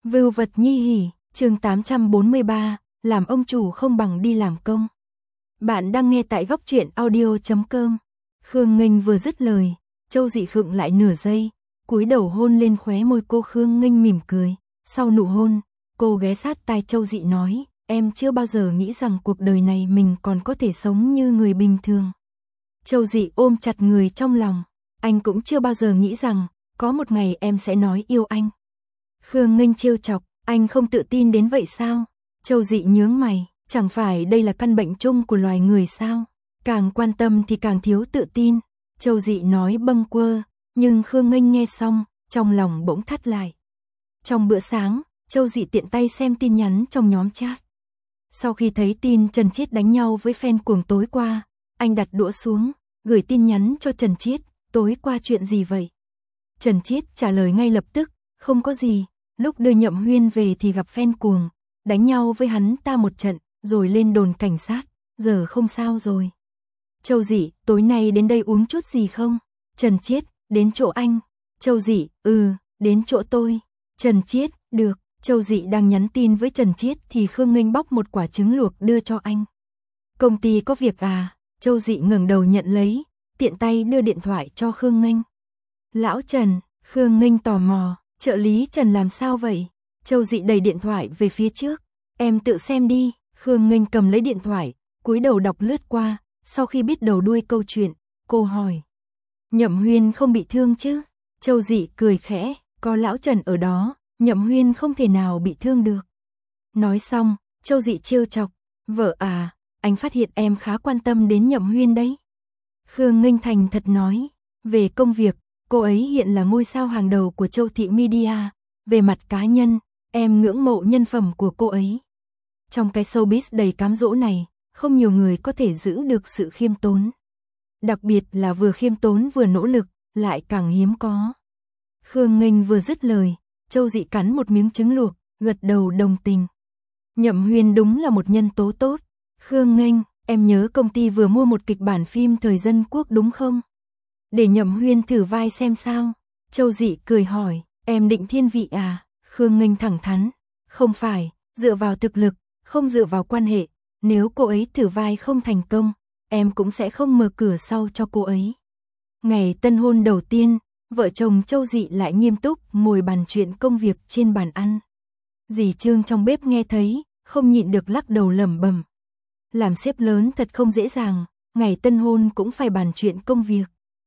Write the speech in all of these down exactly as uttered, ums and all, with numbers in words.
Vưu vật nhi hỉ, chương tám trăm bốn mươi ba, làm ông chủ không bằng đi làm công. Bạn đang nghe tại góc truyện audio chấm com. Khương Nghênh vừa dứt lời, Châu Dị khựng lại nửa giây, cúi đầu hôn lên khóe môi cô. Khương Nghênh mỉm cười, sau nụ hôn, cô ghé sát tai Châu Dị nói, em chưa bao giờ nghĩ rằng cuộc đời này mình còn có thể sống như người bình thường. Châu Dị ôm chặt người trong lòng, anh cũng chưa bao giờ nghĩ rằng có một ngày em sẽ nói yêu anh. Khương Nghênh trêu chọc, anh không tự tin đến vậy sao? Châu Dị nhướng mày, chẳng phải đây là căn bệnh chung của loài người sao? Càng quan tâm thì càng thiếu tự tin. Châu Dị nói bâng quơ, nhưng Khương Nghênh nghe xong, trong lòng bỗng thắt lại. Trong bữa sáng, Châu Dị tiện tay xem tin nhắn trong nhóm chat. Sau khi thấy tin Trần Chiết đánh nhau với fan cuồng tối qua, anh đặt đũa xuống, gửi tin nhắn cho Trần Chiết, tối qua chuyện gì vậy? Trần Chiết trả lời ngay lập tức, không có gì, lúc đưa Nhậm Huyên về thì gặp fan cuồng, đánh nhau với hắn ta một trận, rồi lên đồn cảnh sát, giờ không sao rồi. Châu Dị, tối nay đến đây uống chút gì không? Trần Chiết, đến chỗ anh. Châu Dị, ừ, đến chỗ tôi. Trần Chiết, được. Châu Dị đang nhắn tin với Trần Chiết thì Khương Nghênh bóc một quả trứng luộc đưa cho anh. Công ty có việc à? Châu Dị ngẩng đầu nhận lấy, tiện tay đưa điện thoại cho Khương Nghênh. Lão Trần, Khương Nghênh tò mò, trợ lý Trần làm sao vậy? Châu Dị đẩy điện thoại về phía trước, em tự xem đi. Khương Nghênh cầm lấy điện thoại, cúi đầu đọc lướt qua, sau khi biết đầu đuôi câu chuyện, cô hỏi. Nhậm Huyên không bị thương chứ? Châu Dị cười khẽ, có lão Trần ở đó, Nhậm Huyên không thể nào bị thương được. Nói xong, Châu Dị trêu chọc, vợ à, anh phát hiện em khá quan tâm đến Nhậm Huyên đấy. Khương Nghênh thành thật nói, về công việc, cô ấy hiện là ngôi sao hàng đầu của Châu Thị Media, về mặt cá nhân, em ngưỡng mộ nhân phẩm của cô ấy. Trong cái showbiz đầy cám dỗ này, không nhiều người có thể giữ được sự khiêm tốn. Đặc biệt là vừa khiêm tốn vừa nỗ lực, lại càng hiếm có. Khương Nghênh vừa dứt lời, Châu Dị cắn một miếng trứng luộc, gật đầu đồng tình. Nhậm Huyên đúng là một nhân tố tốt. Khương Nghênh, em nhớ công ty vừa mua một kịch bản phim thời dân quốc đúng không? Để Nhậm Huyên thử vai xem sao. Châu Dị cười hỏi, em định thiên vị à? Khương Nghênh thẳng thắn, không phải, dựa vào thực lực, không dựa vào quan hệ. Nếu cô ấy thử vai không thành công, em cũng sẽ không mở cửa sau cho cô ấy. Ngày tân hôn đầu tiên, vợ chồng Châu Dị lại nghiêm túc ngồi bàn chuyện công việc trên bàn ăn. Dì Trương trong bếp nghe thấy, không nhịn được lắc đầu lẩm bẩm. Làm sếp lớn thật không dễ dàng, ngày tân hôn cũng phải bàn chuyện công việc.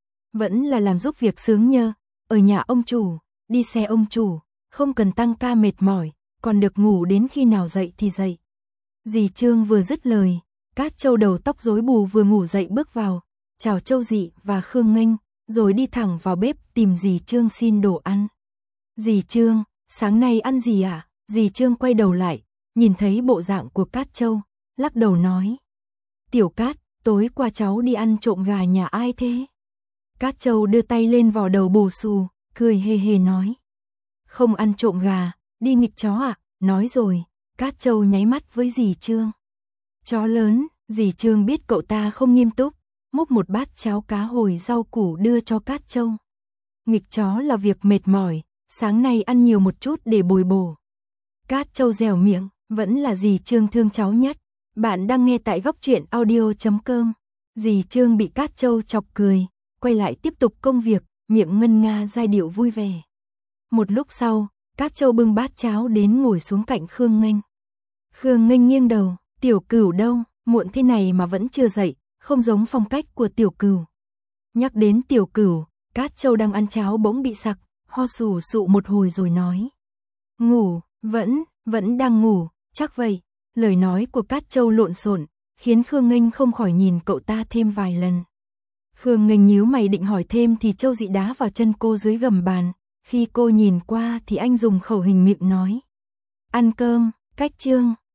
Vẫn là làm giúp việc sướng nhơ, ở nhà ông chủ, đi xe ông chủ, không cần tăng ca mệt mỏi, còn được ngủ đến khi nào dậy thì dậy. Dì Trương vừa dứt lời, Cát Châu đầu tóc rối bù vừa ngủ dậy bước vào, chào Châu Dị và Khương Nghênh, rồi đi thẳng vào bếp tìm dì Trương xin đồ ăn. Dì Trương, sáng nay ăn gì ạ? À? Dì Trương quay đầu lại, nhìn thấy bộ dạng của Cát Châu, lắc đầu nói. Tiểu Cát, tối qua cháu đi ăn trộm gà nhà ai thế? Cát Châu đưa tay lên vò đầu bù xù, cười hề hề nói. Không ăn trộm gà, đi nghịch chó ạ, à? Nói rồi, Cát Châu nháy mắt với dì Trương. Chó lớn, dì Trương biết cậu ta không nghiêm túc, múc một bát cháo cá hồi rau củ đưa cho Cát Châu. Nghịch chó là việc mệt mỏi, sáng nay ăn nhiều một chút để bồi bổ. Cát Châu dẻo miệng, vẫn là dì Trương thương cháu nhất. Bạn đang nghe tại góc truyện audio chấm com. Dì Trương bị Cát Châu chọc cười, quay lại tiếp tục công việc, miệng ngân nga giai điệu vui vẻ. Một lúc sau, Cát Châu bưng bát cháo đến ngồi xuống cạnh Khương Nghênh. Khương Nghênh nghiêng đầu, Tiểu Cửu đâu, muộn thế này mà vẫn chưa dậy, không giống phong cách của Tiểu Cửu. Nhắc đến Tiểu Cửu, Cát Châu đang ăn cháo bỗng bị sặc, ho sù sụ một hồi rồi nói. Ngủ, vẫn, vẫn đang ngủ, chắc vậy. Lời nói của Cát Châu lộn xộn, khiến Khương Nghênh không khỏi nhìn cậu ta thêm vài lần. Khương Nghênh nhíu mày định hỏi thêm thì Châu Dị đá vào chân cô dưới gầm bàn. Khi cô nhìn qua thì anh dùng khẩu hình miệng nói. Ăn cơm, Cách Trương,